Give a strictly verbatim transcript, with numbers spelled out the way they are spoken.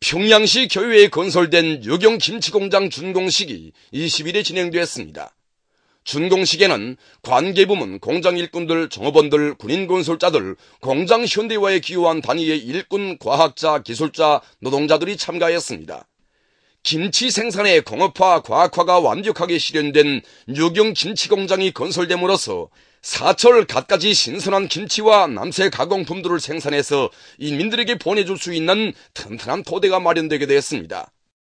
평양시 교외에 건설된 유경 김치공장 준공식이 이십 일에 진행되었습니다. 준공식에는 관계부문, 공장 일꾼들, 종업원들, 군인 건설자들, 공장 현대화에 기여한 단위의 일꾼, 과학자, 기술자, 노동자들이 참가했습니다. 김치 생산의 공업화, 과학화가 완벽하게 실현된 유경 김치공장이 건설됨으로써 사철 갖가지 신선한 김치와 남새 가공품들을 생산해서 인민들에게 보내줄 수 있는 튼튼한 토대가 마련되게 되었습니다.